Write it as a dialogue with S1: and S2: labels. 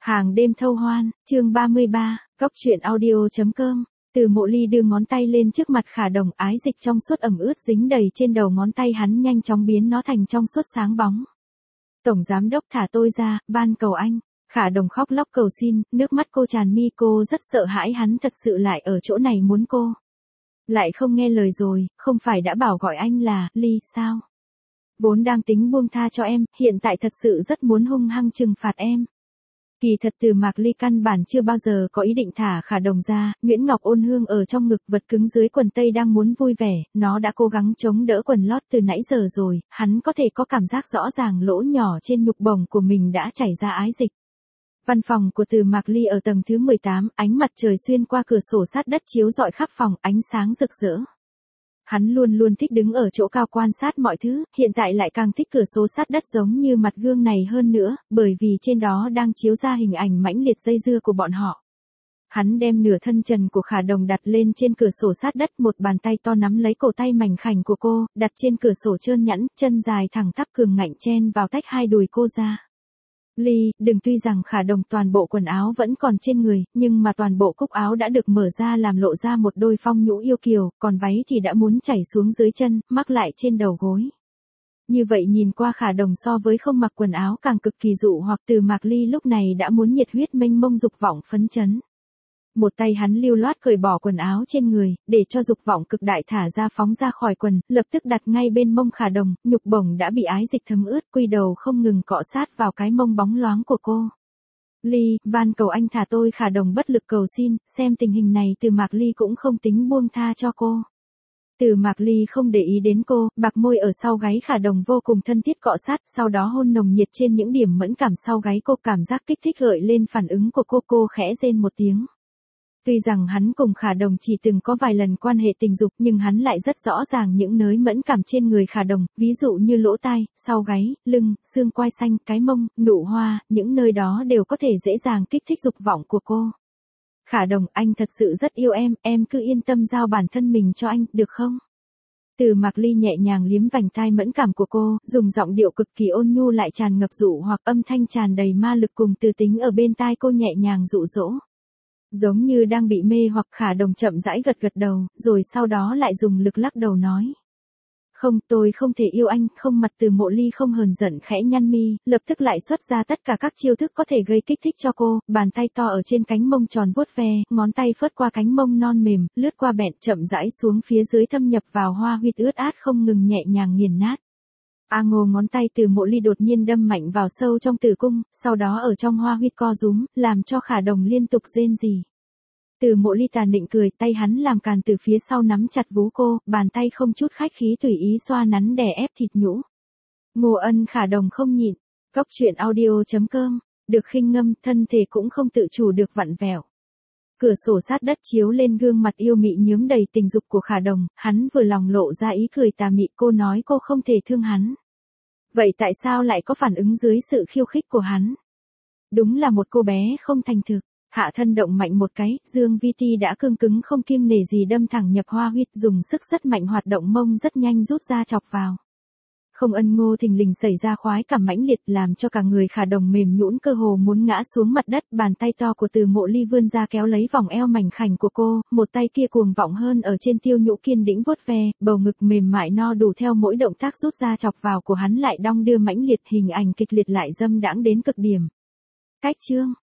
S1: Hàng đêm thâu hoan, chương 33, Cóc truyện audio.com. Từ Mộ Ly đưa ngón tay lên trước mặt Khả Đồng, ái dịch trong suốt ẩm ướt dính đầy trên đầu ngón tay hắn, nhanh chóng biến nó thành trong suốt sáng bóng. Tổng giám đốc thả tôi ra, van cầu anh. Khả Đồng khóc lóc cầu xin, nước mắt cô tràn mi, cô rất sợ hãi hắn thật sự lại ở chỗ này muốn cô. Lại không nghe lời rồi, không phải đã bảo gọi anh là Ly sao? Vốn đang tính buông tha cho em, hiện tại thật sự rất muốn hung hăng trừng phạt em. Kỳ thật Từ Mạc Ly căn bản chưa bao giờ có ý định thả Khả Đồng ra, Nguyễn Ngọc ôn hương ở trong ngực vật cứng dưới quần tây đang muốn vui vẻ, nó đã cố gắng chống đỡ quần lót từ nãy giờ rồi, hắn có thể có cảm giác rõ ràng lỗ nhỏ trên nhục bổng của mình đã chảy ra ái dịch. Văn phòng của Từ Mạc Ly ở tầng thứ 18, ánh mặt trời xuyên qua cửa sổ sát đất chiếu rọi khắp phòng, ánh sáng rực rỡ. Hắn luôn luôn thích đứng ở chỗ cao quan sát mọi thứ, hiện tại lại càng thích cửa sổ sát đất giống như mặt gương này hơn nữa, bởi vì trên đó đang chiếu ra hình ảnh mãnh liệt dây dưa của bọn họ. Hắn đem nửa thân trần của Khả Đồng đặt lên trên cửa sổ sát đất, một bàn tay to nắm lấy cổ tay mảnh khảnh của cô, đặt trên cửa sổ trơn nhẵn, chân dài thẳng tắp cường ngạnh chen vào tách hai đùi cô ra. Ly, đừng, tuy rằng Khả Đồng toàn bộ quần áo vẫn còn trên người, nhưng mà toàn bộ cúc áo đã được mở ra làm lộ ra một đôi phong nhũ yêu kiều, còn váy thì đã muốn chảy xuống dưới chân, mắc lại trên đầu gối. Như vậy nhìn qua Khả Đồng so với không mặc quần áo càng cực kỳ dụ hoặc. Từ Mạc Ly lúc này đã muốn nhiệt huyết mênh mông dục vọng phấn chấn. Một tay hắn lưu loát cởi bỏ quần áo trên người, để cho dục vọng cực đại thả ra phóng ra khỏi quần, lập tức đặt ngay bên mông Khả Đồng, nhục bổng đã bị ái dịch thấm ướt, quy đầu không ngừng cọ sát vào cái mông bóng loáng của cô. Ly, van cầu anh thả tôi. Khả Đồng bất lực cầu xin, xem tình hình này Từ Mạc Ly cũng không tính buông tha cho cô. Từ Mạc Ly không để ý đến cô, bạc môi ở sau gáy Khả Đồng vô cùng thân thiết cọ sát, sau đó hôn nồng nhiệt trên những điểm mẫn cảm sau gáy cô, cảm giác kích thích gợi lên phản ứng của cô khẽ rên một tiếng. Tuy rằng hắn cùng Khả Đồng chỉ từng có vài lần quan hệ tình dục, nhưng hắn lại rất rõ ràng những nơi mẫn cảm trên người Khả Đồng, ví dụ như lỗ tai, sau gáy, lưng, xương quai xanh, cái mông, nụ hoa, những nơi đó đều có thể dễ dàng kích thích dục vọng của cô. Khả Đồng, anh thật sự rất yêu em cứ yên tâm giao bản thân mình cho anh, được không? Từ Mạc Ly nhẹ nhàng liếm vành tai mẫn cảm của cô, dùng giọng điệu cực kỳ ôn nhu lại tràn ngập dụ hoặc, âm thanh tràn đầy ma lực cùng từ tính ở bên tai cô nhẹ nhàng dụ dỗ. Giống như đang bị mê hoặc. Khả Đồng chậm rãi gật gật đầu, rồi sau đó lại dùng lực lắc đầu nói. Không, tôi không thể yêu anh, không. Mặt Từ Mộ Ly không hờn giận khẽ nhăn mi, lập tức lại xuất ra tất cả các chiêu thức có thể gây kích thích cho cô, bàn tay to ở trên cánh mông tròn vuốt ve, ngón tay phớt qua cánh mông non mềm, lướt qua bẹn, chậm rãi xuống phía dưới thâm nhập vào hoa huyệt ướt át không ngừng nhẹ nhàng nghiền nát. Ngô, ngón tay Từ Mộ Ly đột nhiên đâm mạnh vào sâu trong tử cung, sau đó ở trong hoa huyệt co rúm, làm cho Khả Đồng liên tục rên rỉ. Từ Mộ Ly tà nịnh cười, tay hắn làm càn từ phía sau nắm chặt vú cô, bàn tay không chút khách khí tùy ý xoa nắn đè ép thịt nhũ. Ngô Ân. Khả Đồng không nhịn. Cóc truyện audio.com. Được khinh ngâm, thân thể cũng không tự chủ được vặn vẹo. Cửa sổ sát đất chiếu lên gương mặt yêu mị nhuốm đầy tình dục của Khả Đồng, hắn vừa lòng lộ ra ý cười tà mị. Cô nói cô không thể thương hắn. Vậy tại sao lại có phản ứng dưới sự khiêu khích của hắn? Đúng là một cô bé không thành thực. Hạ thân động mạnh một cái, Dương Vi Ti đã cương cứng không kiêng nể gì đâm thẳng nhập hoa huyệt, dùng sức rất mạnh, hoạt động mông rất nhanh rút ra chọc vào. Không Ân. Ngô thình lình xảy ra khoái cảm mãnh liệt làm cho cả người Khả Đồng mềm nhũn, cơ hồ muốn ngã xuống mặt đất. Bàn tay to của Từ Mộ Ly vươn ra kéo lấy vòng eo mảnh khảnh của cô, một tay kia cuồng vọng hơn ở trên tiêu nhũ kiên đĩnh vuốt ve, bầu ngực mềm mại no đủ theo mỗi động tác rút ra chọc vào của hắn lại đong đưa mãnh liệt, hình ảnh kịch liệt lại dâm đãng đến cực điểm. Cách chương